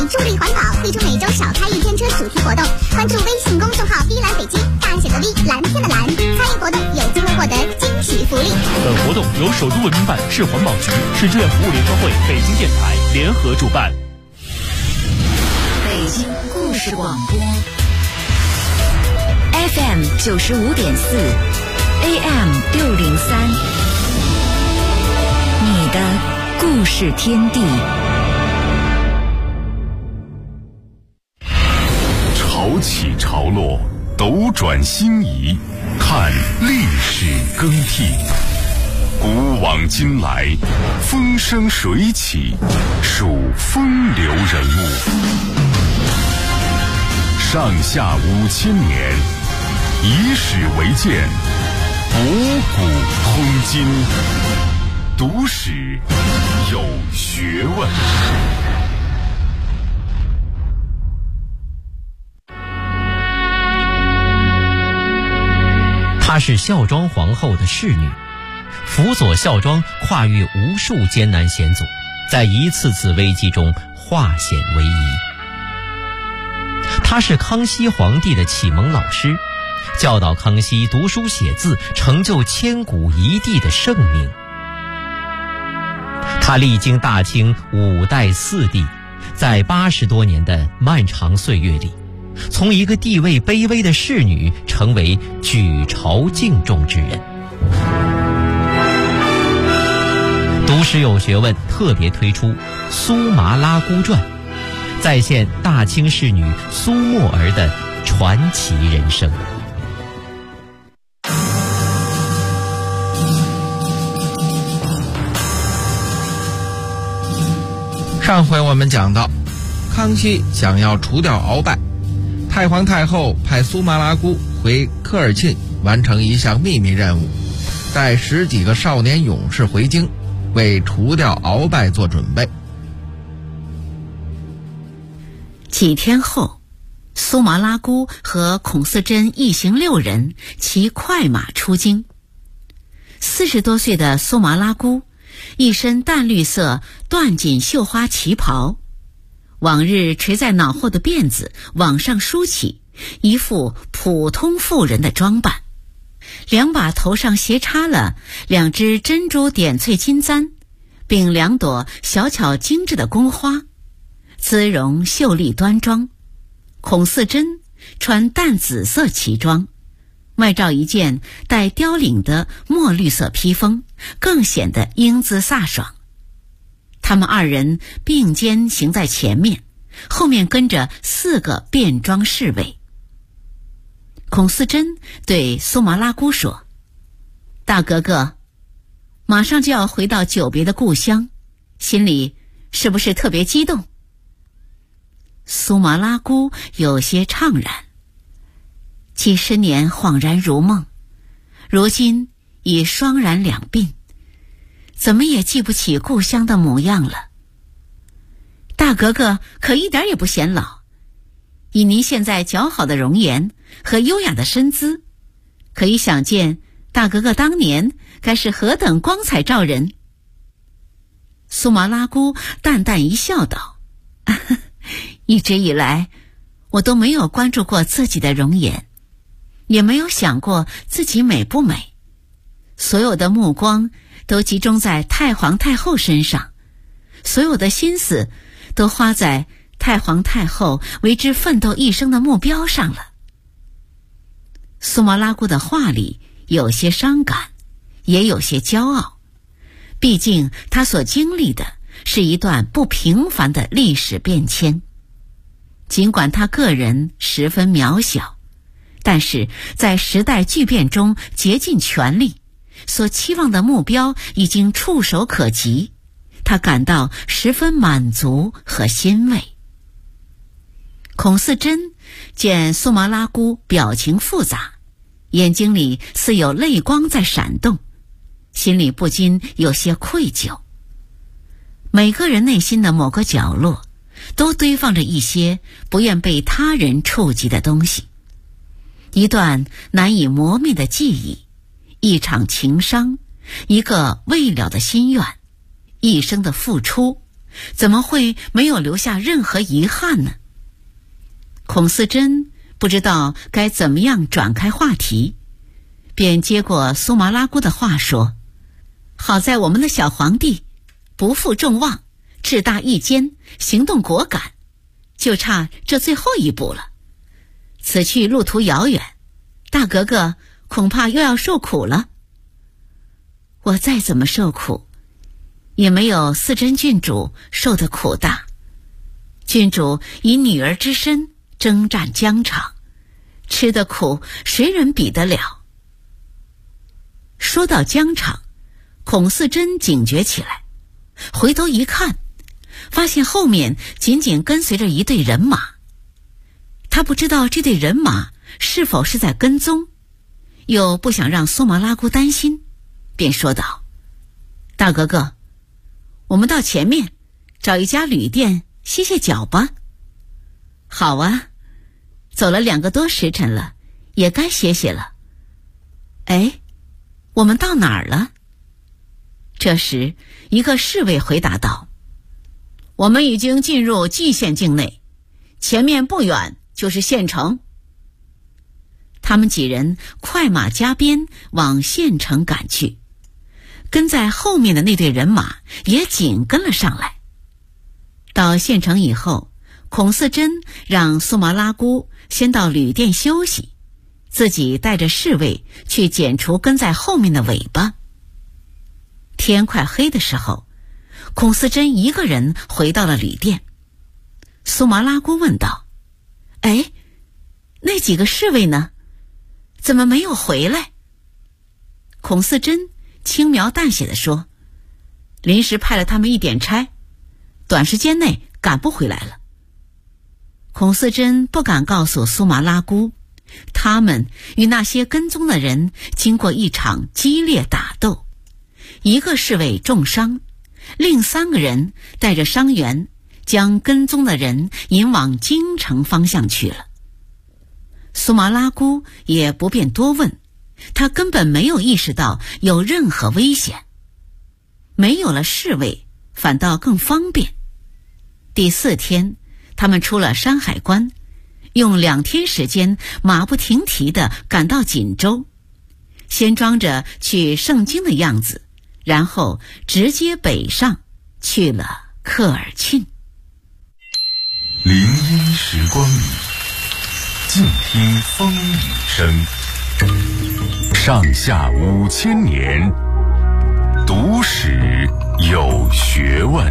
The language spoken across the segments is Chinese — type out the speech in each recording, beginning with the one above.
助力环保，推出每周少开一天车主题活动。关注微信公众号“碧蓝北京”，大写的 V， 蓝天的蓝。参与活动有机会获得惊喜福利。 本活动由首都文明办、市环保局、市志愿服务联合会、北京电台联合主办。 北京故事广播 FM 95.4 AM 603，你的故事天地。 潮起潮落，斗转星移，看历史更替。古往今来，风生水起，数风流人物。上下5000年，以史为鉴，博古通今。读史有学问。 她是孝庄皇后的侍女，辅佐孝庄跨越无数艰难险阻，在一次次危机中化险为夷。她是康熙皇帝的启蒙老师，教导康熙读书写字，成就千古一帝的盛名。她历经大清5代4帝，在80多年的漫长岁月里，从一个地位卑微的侍女成为举朝敬重之人。读史有学问特别推出《苏麻拉姑传》，再现大清侍女苏沫儿的传奇人生。 上回我们讲到，康熙想要除掉鳌拜，太皇太后派苏麻拉姑回科尔沁完成一项秘密任务，带10几个少年勇士回京，为除掉鳌拜做准备。 几天后，苏麻拉姑和孔思珍一行6人骑快马出京。40多岁的苏麻拉姑一身淡绿色缎锦绣花旗袍，往日垂在脑后的辫子往上梳起，一副普通妇人的装扮。2把头上斜插了2只珍珠点翠金簪，并2朵小巧精致的宫花，姿容秀丽端庄。孔思珍穿淡紫色旗装，外罩一件带雕领的墨绿色披风，更显得英姿飒爽。他们2人并肩行在前面，后面跟着4个便装侍卫。孔思珍对苏麻拉姑说：“大格格，马上就要回到久别的故乡，心里是不是特别激动？”苏麻拉姑有些怅然，几10年恍然如梦，如今已双然两鬓，怎么也记不起故乡的模样了。大格格可一点也不显老，以您现在姣好的容颜和优雅的身姿，可以想见大格格当年该是何等光彩照人。苏麻拉姑淡淡一笑道：“一直以来，我都没有关注过自己的容颜，也没有想过自己美不美。所有的目光都集中在太皇太后身上，所有的心思都花在太皇太后为之奋斗一生的目标上了。”苏麻拉姑的话里有些伤感，也有些骄傲。毕竟她所经历的是一段不平凡的历史变迁。尽管她个人十分渺小，但是在时代巨变中竭尽全力，所期望的目标已经触手可及，她感到十分满足和欣慰。孔思珍见苏麻拉姑表情复杂，眼睛里似有泪光在闪动，心里不禁有些愧疚。每个人内心的某个角落都堆放着一些不愿被他人触及的东西，一段难以磨灭的记忆，一场情伤，一个未了的心愿，一生的付出， 怎么会没有留下任何遗憾呢？孔思珍不知道该怎么样转开话题，便接过苏麻拉姑的话说：好在我们的小皇帝不负众望，志大义坚，行动果敢，就差这最后一步了。此去路途遥远，大格格恐怕又要受苦了。我再怎么受苦，也没有思珍郡主受的苦大。郡主以女儿之身征战疆场，吃的苦谁人比得了？说到疆场，孔思珍警觉起来，回头一看，发现后面紧紧跟随着一队人马。他不知道这队人马是否是在跟踪，又不想让苏麻拉姑担心，便说道：大格格，我们到前面找一家旅店歇歇脚吧。好啊，走了2个多时辰了，也该歇歇了。哎，我们到哪儿了？这时一个侍卫回答道：我们已经进入蓟县境内，前面不远就是县城。他们几人快马加鞭往县城赶去，跟在后面的那队人马也紧跟了上来。到县城以后，孔思珍让苏麻拉姑先到旅店休息，自己带着侍卫去剪除跟在后面的尾巴。天快黑的时候，孔思珍一个人回到了旅店。苏麻拉姑问道：哎，那几个侍卫呢？怎么没有回来？孔思珍轻描淡写地说：临时派了他们一点差，短时间内赶不回来了。孔思珍不敢告诉苏麻拉姑，他们与那些跟踪的人经过一场激烈打斗，一个侍卫重伤，另3个人带着伤员将跟踪的人引往京城方向去了。苏麻拉姑也不便多问，她根本没有意识到有任何危险。没有了侍卫，反倒更方便。第4天，他们出了山海关，用2天时间马不停蹄地赶到锦州，先装着去盛京的样子，然后直接北上去了科尔沁。 林荫时光里，静听风雨声。上下5000年，读史有学问。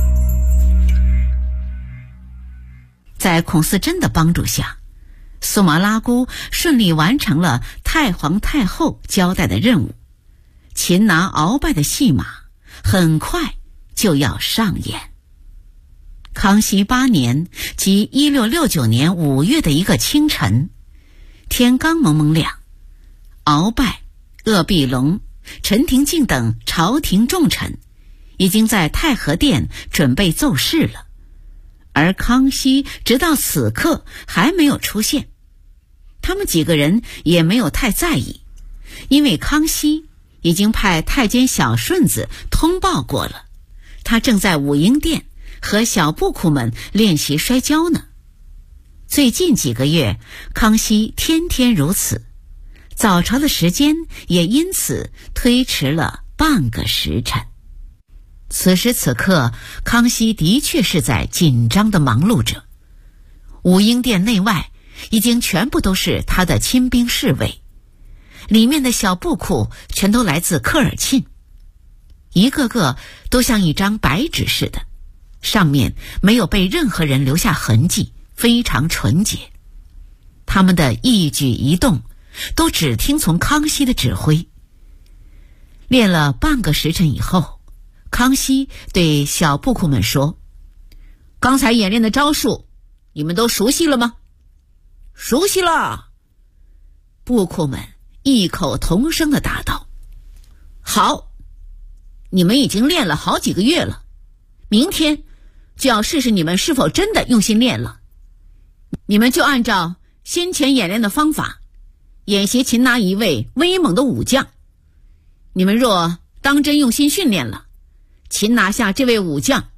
在孔思珍的帮助下，苏麻拉姑顺利完成了太皇太后交代的任务，擒拿鳌拜的戏码很快就要上演。康熙8年，即1669年5月的一个清晨，天刚蒙蒙亮，鳌拜、鄂必龙、陈廷敬等朝廷重臣已经在太和殿准备奏事了，而康熙直到此刻还没有出现。他们几个人也没有太在意，因为康熙已经派太监小顺子通报过了，他正在武英殿和小布库们练习摔跤呢。最近几个月，康熙天天如此，早朝的时间也因此推迟了半个时辰。此时此刻，康熙的确是在紧张地忙碌着。武英殿内外已经全部都是他的亲兵侍卫，里面的小布库全都来自科尔沁，一个个都像一张白纸似的，上面没有被任何人留下痕迹，非常纯洁。他们的一举一动都只听从康熙的指挥。练了半个时辰以后，康熙对小布库们说：刚才演练的招数你们都熟悉了吗？熟悉了。布库们异口同声地答道：好，你们已经练了好几个月了，明天就要试试你们是否真的用心练了。你们就按照先前演练的方法演习擒拿一位威猛的武将。你们若当真用心训练了，擒拿下这位武将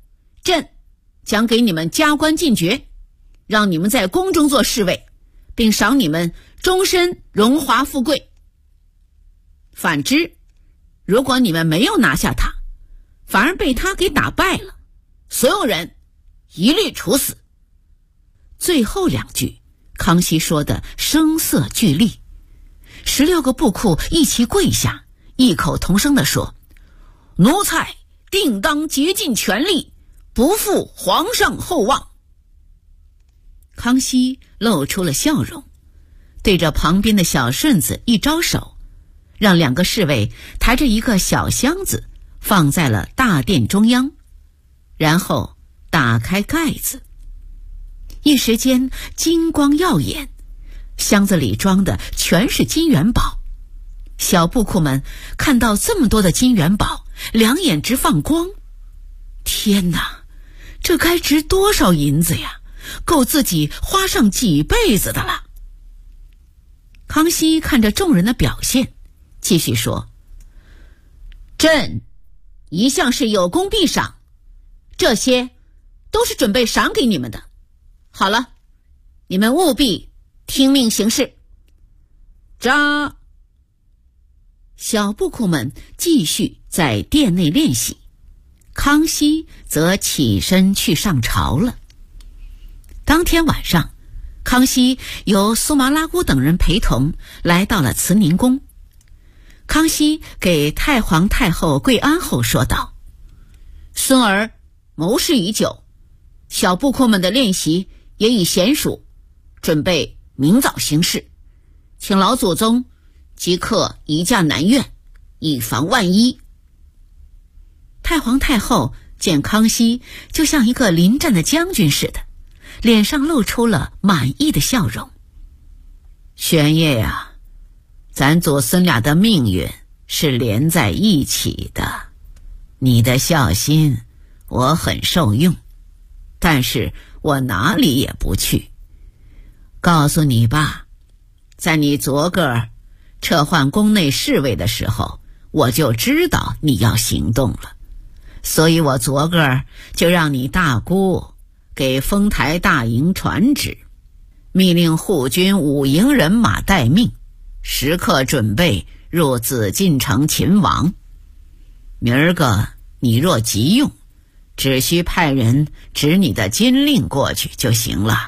朕将给你们加官进爵，让你们在宫中做侍卫，并赏你们终身荣华富贵。反之，如果你们没有拿下他，反而被他给打败了，所有人一律处死。最后2句，康熙说的声色俱厉，16个部库一齐跪下，异口同声地说：奴才定当竭尽全力，不负皇上厚望。康熙露出了笑容，对着旁边的小顺子一招手，让2个侍卫抬着一个小箱子放在了大殿中央，然后打开盖子。一时间金光耀眼，箱子里装的全是金元宝。小布库们看到这么多的金元宝，两眼直放光。天哪，这该值多少银子呀，够自己花上几辈子的了。康熙看着众人的表现，继续说：朕一向是有功必赏，这些都是准备赏给你们的。好了，你们务必听命行事。扎！小布库们继续在殿内练习，康熙则起身去上朝了。当天晚上，康熙由苏麻拉姑等人陪同来到了慈宁宫。康熙给太皇太后跪安后说道：孙儿谋事已久，小布库们的练习也已娴熟，准备明早行事，请老祖宗即刻移驾南苑，以防万一。太皇太后见康熙就像一个临战的将军似的，脸上露出了满意的笑容。玄烨呀，咱祖孙俩的命运是连在一起的，你的孝心我很受用，但是我哪里也不去。告诉你吧，在你昨个撤换宫内侍卫的时候，我就知道你要行动了，所以我昨个就让你大姑给丰台大营传旨，密令护军5营人马待命，时刻准备入紫禁城勤王。明儿个你若急用，只需派人指你的金令过去就行了。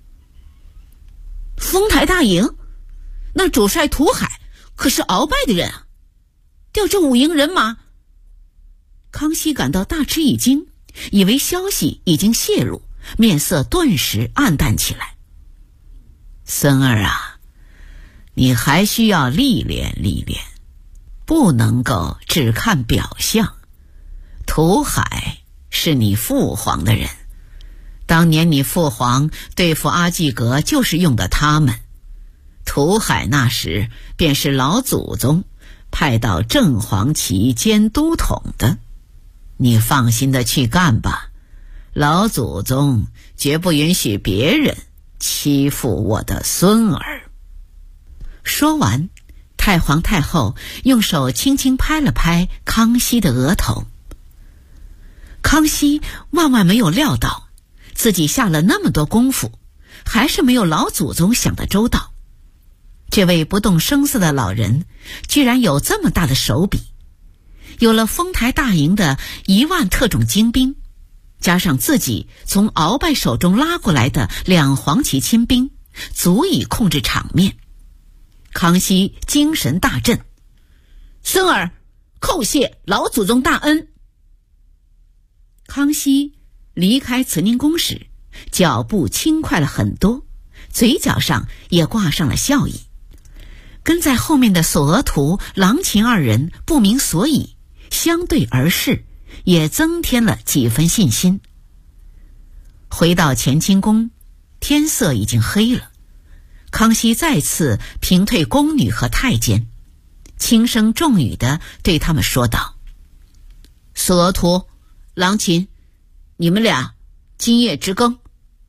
丰台大营，那主帅涂海可是鳌拜的人啊，调这5营人马。康熙感到大吃一惊，以为消息已经泄露，面色顿时暗淡起来。孙儿啊，你还需要历练历练，不能够只看表象。涂海是你父皇的人，当年你父皇对付阿济格就是用的他们。涂海那时便是老祖宗派到正黄旗兼都统的，你放心的去干吧，老祖宗绝不允许别人欺负我的孙儿。说完，太皇太后用手轻轻拍了拍康熙的额头。康熙万万没有料到，自己下了那么多功夫，还是没有老祖宗想得周到。这位不动声色的老人居然有这么大的手笔，有了丰台大营的1万特种精兵，加上自己从鳌拜手中拉过来的2黄旗亲兵，足以控制场面。康熙精神大振，孙儿叩谢老祖宗大恩。康熙离开慈宁宫时，脚步轻快了很多，嘴角上也挂上了笑意。跟在后面的索额图、郎琴2人不明所以，相对而视，也增添了几分信心。回到乾清宫，天色已经黑了。康熙再次平退宫女和太监，轻声重语地对他们说道：索额图、郎琴，你们俩今夜值更。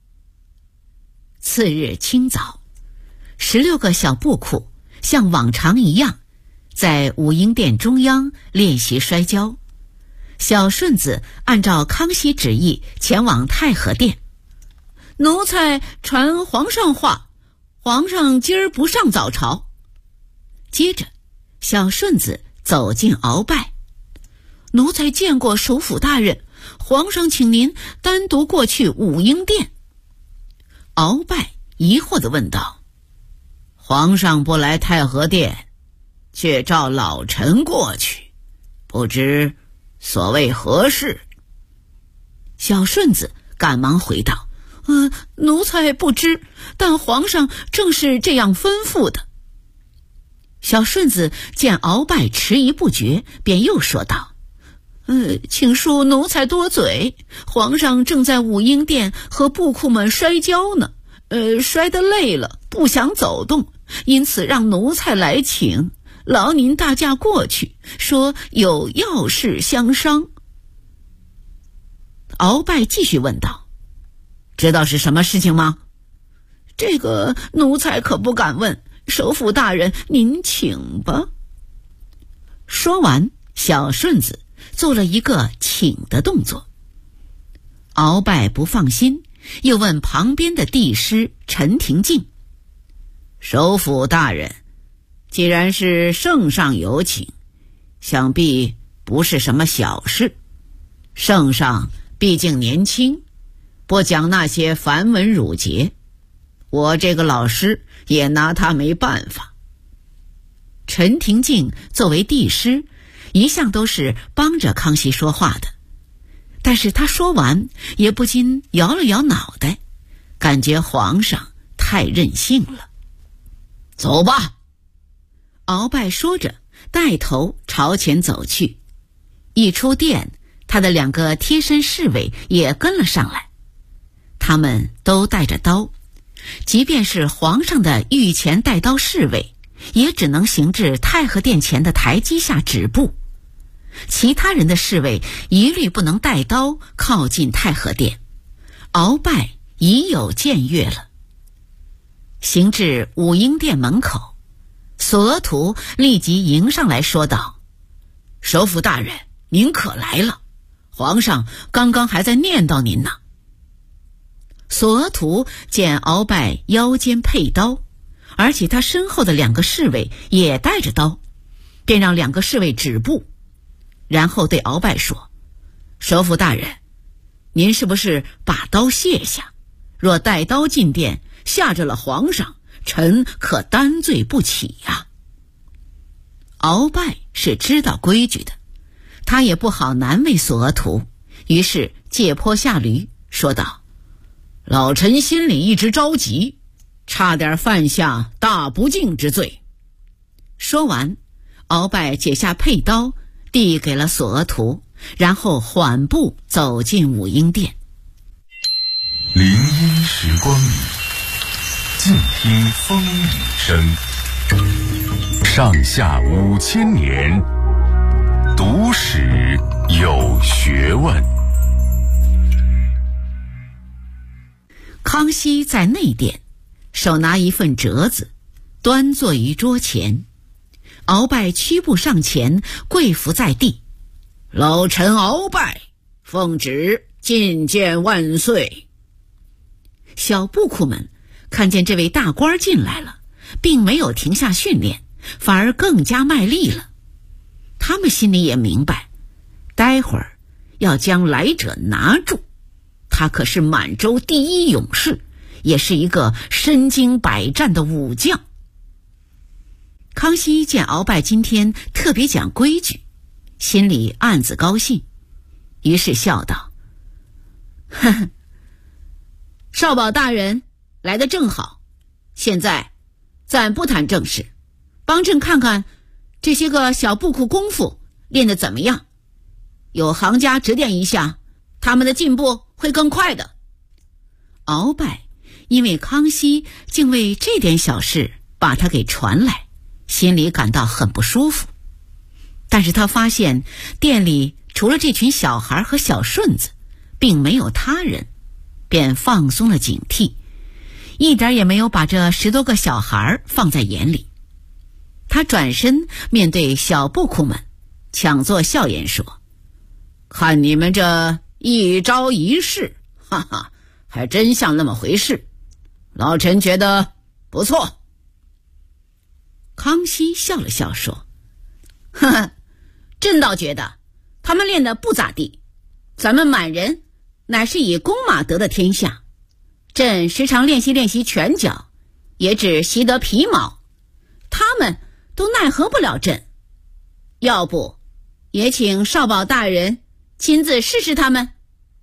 次日清早，16个小布库像往常一样，在武英殿中央练习摔跤。 小顺子按照康熙旨意前往太和殿。奴才传皇上话，皇上今儿不上早朝。接着小顺子走进鳌拜。奴才见过首辅大人，皇上请您单独过去武英殿。鳌拜疑惑地问道：皇上不来太和殿，却召老臣过去，不知所谓何事？小顺子赶忙回道：奴才不知，但皇上正是这样吩咐的。小顺子见鳌拜迟疑不决，便又说道：请恕奴才多嘴，皇上正在武英殿和部库们摔跤呢，摔得累了，不想走动，因此让奴才来请，劳您大驾过去，说有要事相商。鳌拜继续问道：知道是什么事情吗？这个奴才可不敢问，首辅大人您请吧。说完，小顺子做了一个请的动作。鳌拜不放心，又问旁边的帝师陈廷敬：首辅大人，既然是圣上有请，想必不是什么小事。圣上毕竟年轻，不讲那些繁文缛节，我这个老师也拿他没办法。陈廷敬作为帝师，一向都是帮着康熙说话的，但是他说完也不禁摇了摇脑袋，感觉皇上太任性了。走吧。鳌拜说着带头朝前走去。一出殿，他的2个贴身侍卫也跟了上来，他们都带着刀，即便是皇上的御前带刀侍卫，也只能行至太和殿前的台阶下止步，其他人的侍卫一律不能带刀靠近太和殿。鳌拜已有僭越了。行至武英殿门口，索额图立即迎上来说道：首辅大人，您可来了，皇上刚刚还在念叨您呢。索额图见鳌拜腰间佩刀，而且他身后的2个侍卫也带着刀，便让2个侍卫止步，然后对鳌拜说：首辅大人，您是不是把刀卸下？若带刀进殿，吓着了皇上，臣可担罪不起呀。鳌拜是知道规矩的，他也不好难为索额图，于是借坡下驴，说道：老臣心里一直着急，差点犯下大不敬之罪。说完，鳌拜解下佩刀递给了索额图，然后缓步走进武英殿。 林荫时光里，静听风雨声。上下5000年，读史有学问。 康熙在内殿，手拿一份折子，端坐于桌前。鳌拜屈步上前，跪伏在地：老臣鳌拜，奉旨觐见万岁。小部库们看见这位大官进来了，并没有停下训练，反而更加卖力了。他们心里也明白，待会儿要将来者拿住。他可是满洲第一勇士，也是一个身经百战的武将。康熙见鳌拜今天特别讲规矩，心里暗自高兴，于是笑道：呵呵，少保大人来得正好，现在暂不谈正事，帮朕看看这些个小部库功夫练得怎么样，有行家指点一下，他们的进步会更快的。鳌拜因为康熙竟为这点小事把他给传来，心里感到很不舒服。但是他发现店里除了这群小孩和小顺子，并没有他人，便放松了警惕，一点也没有把这10多个小孩放在眼里。他转身面对小部库们，强作笑颜说： 看你们这一招一式，哈哈，还真像那么回事。老臣觉得不错。康熙笑了笑说：“呵呵，朕倒觉得他们练得不咋地。咱们满人乃是以弓马得的天下，朕时常练习拳脚，也只习得皮毛，他们都奈何不了朕。要不也请少保大人亲自试试他们。”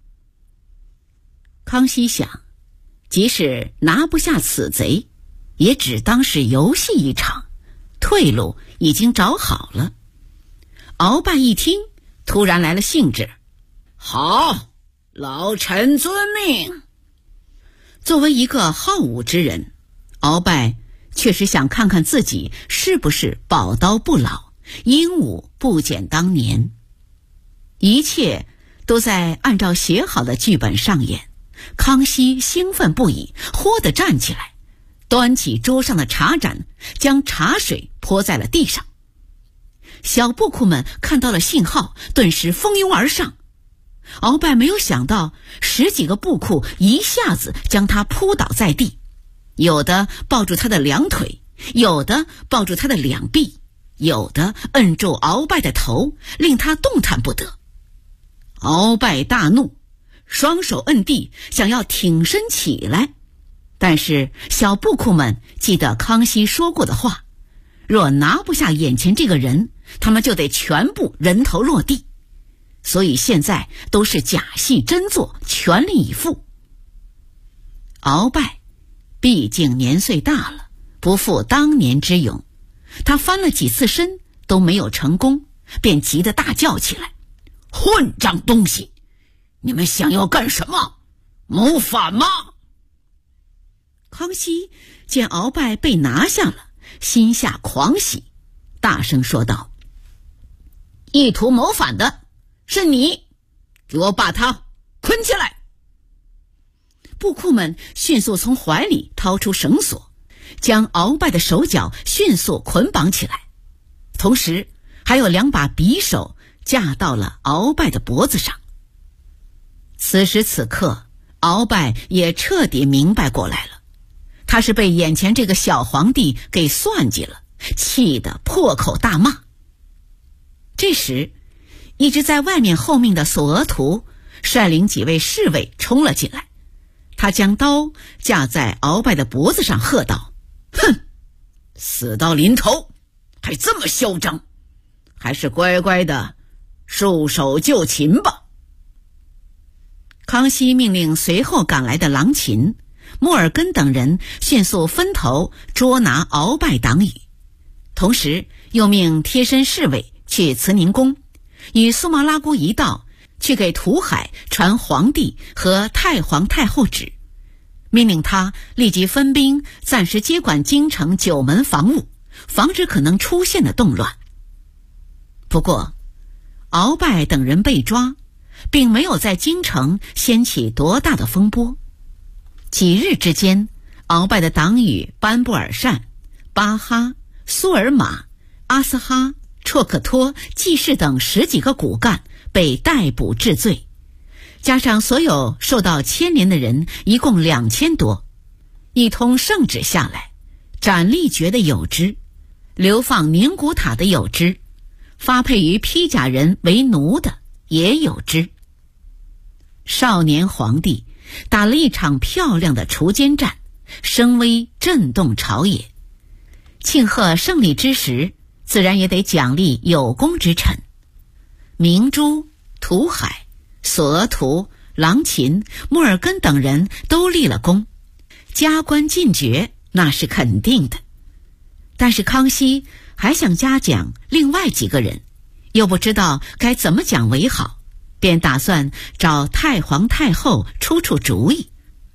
康熙想，即使拿不下此贼，也只当是游戏一场，退路已经找好了。鳌拜一听，突然来了兴致：“好，老臣遵命。”作为一个好武之人，鳌拜确实想看看自己是不是宝刀不老，英武不减当年。一切都在按照写好的剧本上演。康熙兴奋不已，豁地站起来，端起桌上的茶盏，将茶水泼在了地上。小布库们看到了信号，顿时蜂拥而上。鳌拜没有想到10几个布库一下子将他扑倒在地，有的抱住他的两腿，有的抱住他的两臂，有的摁住鳌拜的头，令他动弹不得。鳌拜大怒，双手摁地，想要挺身起来，但是小布库们记得康熙说过的话，若拿不下眼前这个人，他们就得全部人头落地，所以现在都是假戏真做，全力以赴。鳌拜毕竟年岁大了，不复当年之勇，他翻了几次身都没有成功，便急得大叫起来：“混账东西！你们想要干什么？谋反吗？”康熙见鳌拜被拿下了，心下狂喜，大声说道：“意图谋反的是你，给我把他捆起来！”布库们迅速从怀里掏出绳索，将鳌拜的手脚迅速捆绑起来，同时还有2把匕首架到了鳌拜的脖子上。此时此刻，鳌拜也彻底明白过来了，他是被眼前这个小皇帝给算计了，气得破口大骂。这时，一直在外面候命的索额图率领几位侍卫冲了进来，他将刀架在鳌拜的脖子上，喝道：“哼，死到临头还这么嚣张，还是乖乖的束手就擒吧。”康熙命令随后赶来的郎琴、莫尔根等人迅速分头捉拿鳌拜党羽，同时又命贴身侍卫去慈宁宫，与苏麻拉姑一道去给图海传皇帝和太皇太后旨，命令他立即分兵暂时接管京城9门防务，防止可能出现的动乱。不过鳌拜等人被抓，并没有在京城掀起多大的风波。几日之间，鳌拜的党羽班布尔善、巴哈、苏尔玛、阿斯哈、绰克托、季氏等10几个骨干被逮捕治罪，加上所有受到牵连的人一共2000多。一通圣旨下来，斩立决的有之，流放宁古塔的有之，发配于披甲人为奴的也有之。少年皇帝打了一场漂亮的锄奸战，声威震动朝野。庆贺胜利之时，自然也得奖励有功之臣。明珠、图海、索额图、郎琴、莫尔根等人都立了功，加官进爵那是肯定的。但是康熙还想嘉奖另外几个人，又不知道该怎么讲为好，便打算找太皇太后出主意。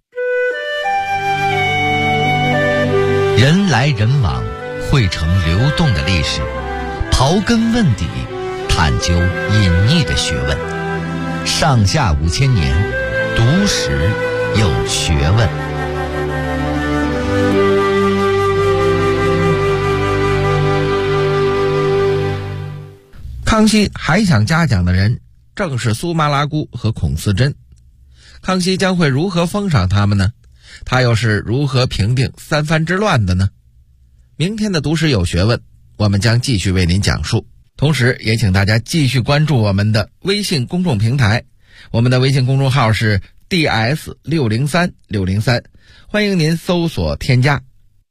人来人往，汇成流动的历史，刨根问底，探究隐匿的学问。上下5000年，读史有学问。 康熙还想嘉奖的人正是苏麻拉姑和孔思珍。康熙将会如何封赏他们呢？他又是如何平定三藩之乱的呢？明天的读史有学问，我们将继续为您讲述。同时也请大家继续关注我们的微信公众平台，我们的微信公众号是 DS603603，欢迎您搜索添加。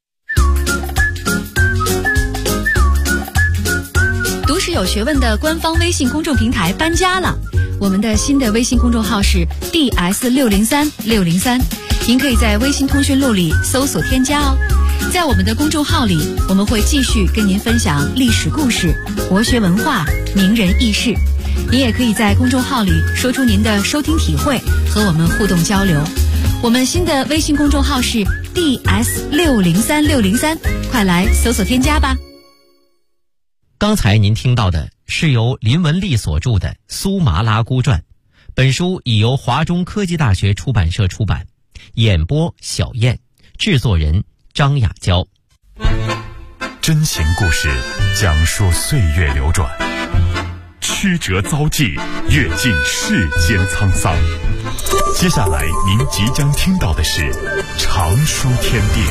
读史有学问的官方微信公众平台搬家了，我们的新的微信公众号是 DS603603，您可以在微信通讯录里搜索添加哦。在我们的公众号里，我们会继续跟您分享历史故事、国学文化、名人轶事。您也可以在公众号里说出您的收听体会，和我们互动交流。我们新的微信公众号是 DS603603，快来搜索添加吧。 刚才您听到的是由林文丽所著的《苏麻拉姑传》，本书已由华中科技大学出版社出版，演播小燕，制作人张雅娇。 真情故事讲述岁月流转，曲折遭际，阅尽世间沧桑。接下来您即将听到的是常书天地。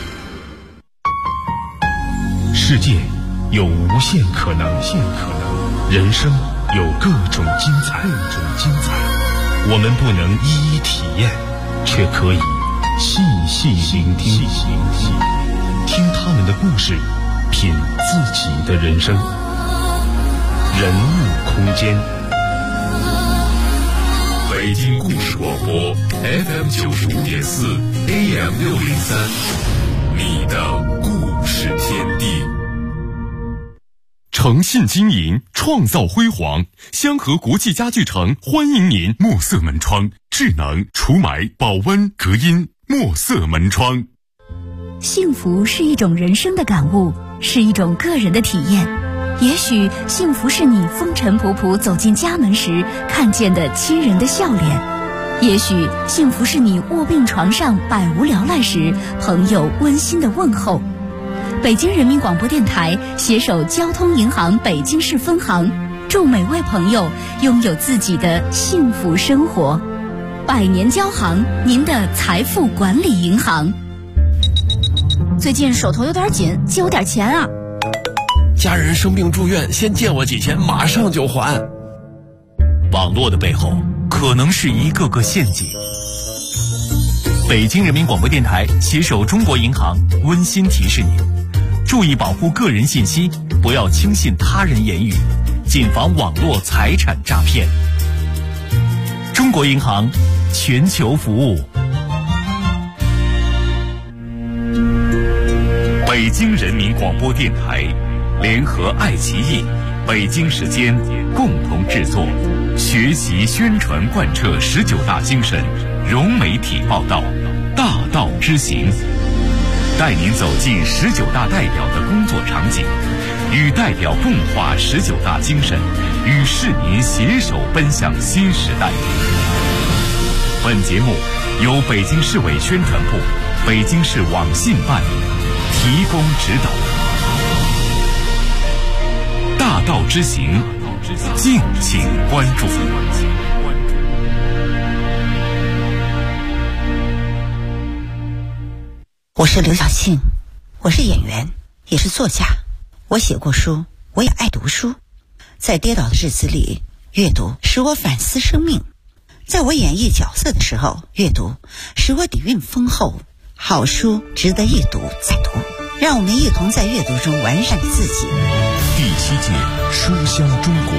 世界有无限可能，人生有各种精彩。我们不能一一体验，却可以细细聆听，听他们的故事，品自己的人生。人物空间，北京故事广播 FM95.4 AM603，你的故事天地。诚信经营，创造辉煌。香河国际家具城欢迎您。墨色门窗，智能除霾、保温、隔音。墨色门窗。 幸福是一种人生的感悟，是一种个人的体验。也许幸福是你风尘仆仆走进家门时看见的亲人的笑脸，也许幸福是你卧病床上百无聊赖时朋友温馨的问候。北京人民广播电台携手交通银行北京市分行，祝每位朋友拥有自己的幸福生活。百年交行，您的财富管理银行。最近手头有点紧，借我点钱啊！ 家人生病住院，先借我几千，马上就还。 网络的背后可能是一个个陷阱。北京人民广播电台携手中国银行温馨提示您：注意保护个人信息，不要轻信他人言语，谨防网络财产诈骗。中国银行，全球服务。北京人民广播电台联合爱奇艺、北京时间共同制作，学习宣传贯彻19大精神，融媒体报道，大道之行，带您走进19大代表的工作场景，与代表共话19大精神，与市民携手奔向新时代。本节目由北京市委宣传部、北京市网信办提供指导。大道之行，敬请关注。 我是刘晓庆，我是演员，也是作家。我写过书，我也爱读书。在跌倒的日子里，阅读使我反思生命；在我演绎角色的时候，阅读使我底蕴丰厚。好书值得一读再读，让我们一同在阅读中完善自己。 第7届书香中国